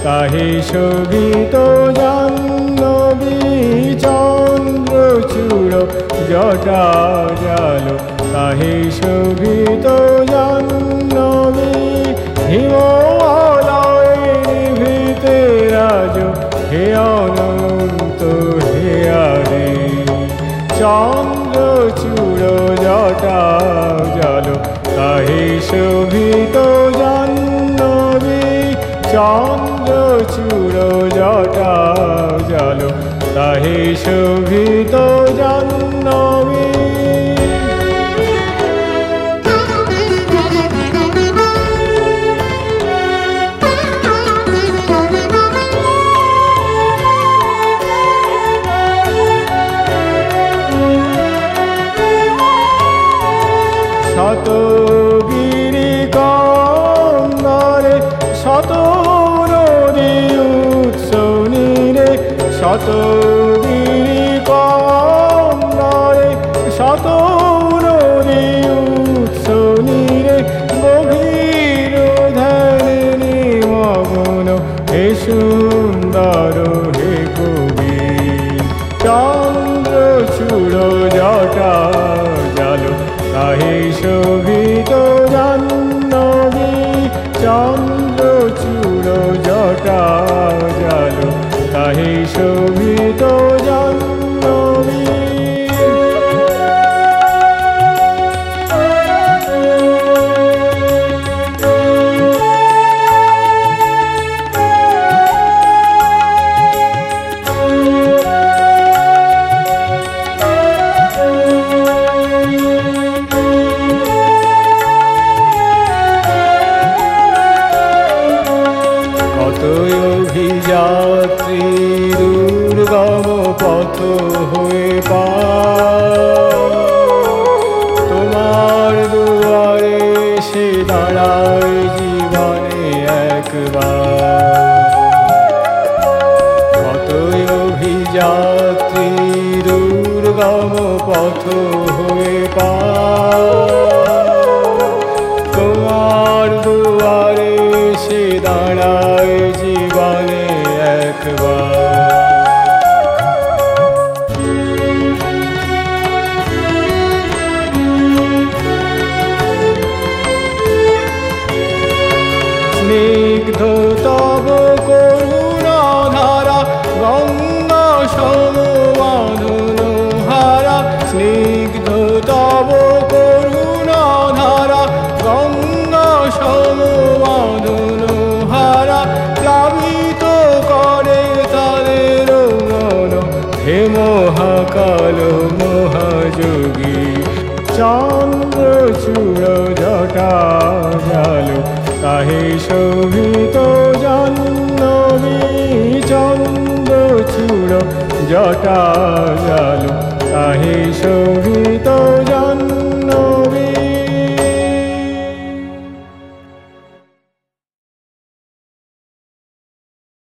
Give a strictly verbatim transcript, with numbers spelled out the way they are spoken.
তাহি শোভিত জাহ্নবী চন্দ্রচূড় জটা জালো তাহি শোভিত জাহ্নবী হিমালয়ে নিভৃতে রাজ হে অনন্ত হে আদি চন্দ্রচূড় জটা জালো তাহি শোভিত জাহ্নবী চন্দ্রচূড় জটা জালো তাহি শোভিত জাহ্নবী। শত গিরি কন্দরে শত নদী উৎস নীরে শত গিরি কন্দরে শত নদী উৎস নীরে গভীর ধ্যানে নিমগ্ন হে সুন্দর হে কবি চন্দ্রচূড় জটা জালো তাহি শোভিত জাহ্নবী চন্দ্রচূড় জটা জালো তাহি শোভিত জাহ্নবী। অভিযাত্রী দুর্গম পথ হয়ে তোমার দুয়ারে সে দাঁড়ায় জীবনে একবার কতই অভিযাত্রী দুর্গম পথ হয়ে তোমার দুয়ারে সে দাঁড়ায় জীবনে একবার। স্নিগ্ধ তব করুণা ধারা গঙ্গা সমবাঁধন হারা স্নিগ্ধ তব করুণা ধারা গঙ্গা সমবাঁধন হারা প্লাবিত করে তাদের মন হে মহাকাল মহাযোগী।